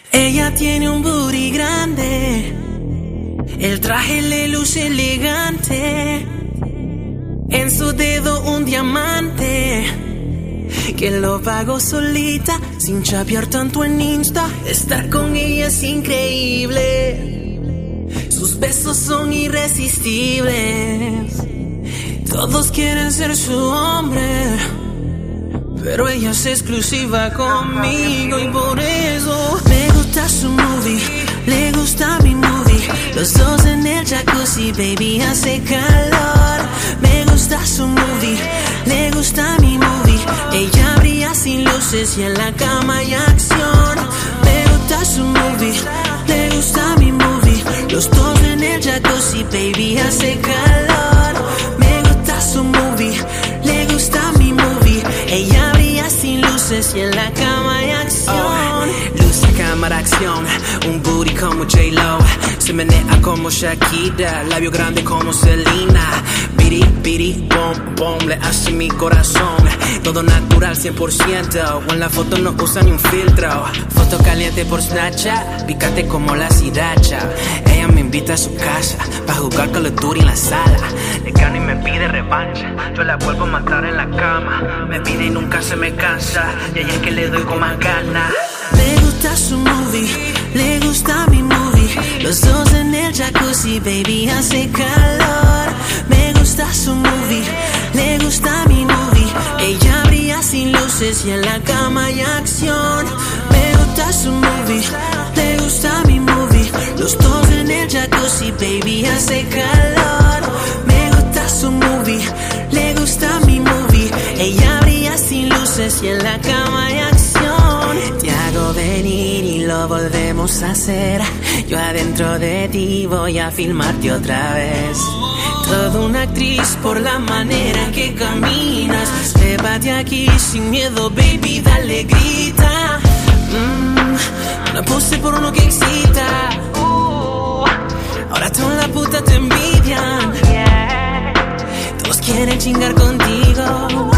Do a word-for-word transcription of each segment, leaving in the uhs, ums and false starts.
Ella tiene un booty grande, el traje le luce elegante, en su dedo un diamante que lo pagó solita, sin chapear tanto en Insta. Estar con ella es increíble, sus besos son irresistibles. Todos quieren ser su hombre, pero ella es exclusiva conmigo y por eso me gusta su movie, le gusta mi movie. Los dos en el jacuzzi, baby, hace calor. Me gusta su movie, le gusta mi movie. Ella brilla sin luces y en la cama hay acción. Me gusta su movie, le gusta mi movie. Los dos en el jacuzzi, baby, hace calor. Me gusta su movie, le gusta mi movie. Ella brilla sin luces y en la cama hay acción. Oh, luz, cámara, acción. Un booty como J-Lo, se menea como Shakira, labio grande como Selena. Biri, biri, bom, bom, le hace mi corazón. Todo natural, cien por ciento. En la foto no usa ni un filtro. Foto caliente por Snapchat, picante como la sriracha. Ella me invita a su casa, pa' jugar Call of Duty en la sala. Le gano y me pide revancha, yo la vuelvo a matar en la cama. Me pide y nunca se me cansa, y ella es que le doy con más ganas. Me gusta su movie, le gusta mi movie. Los dos en el jacuzzi, baby, hace calor. Me gusta su movie, le gusta mi movie. Ella brilla sin luces y en la cama hay acción. Me gusta su movie, le gusta mi movie. Los dos en el jacuzzi, baby, hace calor. Me gusta su movie, le gusta mi movie. Ella brilla sin luces y en la cama hay acción. Te hago venir y lo volvemos a hacer. Yo adentro de ti voy a filmarte otra vez. Toda una actriz por la manera que caminas. Llévate aquí sin miedo, baby, dale, grita. Mm, una pose por uno que excita. Uh, ahora toda la puta te envidian. Todos quieren chingar contigo,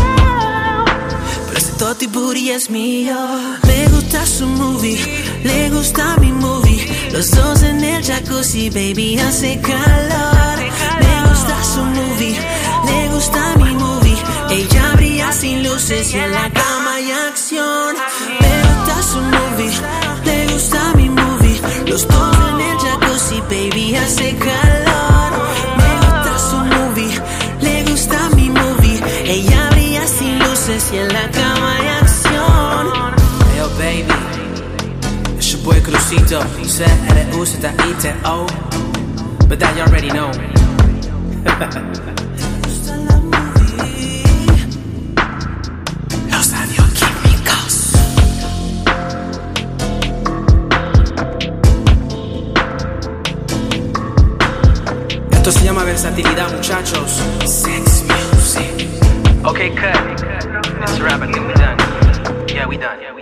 Toti booty es mío. Me gusta su movie, le gusta mi movie. Los dos en el jacuzzi, baby, hace calor. Me gusta su movie, le gusta mi movie. Ella brilla sin luces y en la cama hay acción. Me gusta su movie, le gusta mi movie. Los dos en el jacuzzi, baby, hace calor. Me gusta su movie, le gusta mi movie. Ella brilla sin luces y en la cama hay acción. Hey, yo, baby, it's your boy Crucito. Z L U Z I T O, but that you already know. Los radioquímicos. Esto se llama versatilidad, muchachos. Sex music. Okay, cut. Let's wrap it. I think we done. Yeah, we done.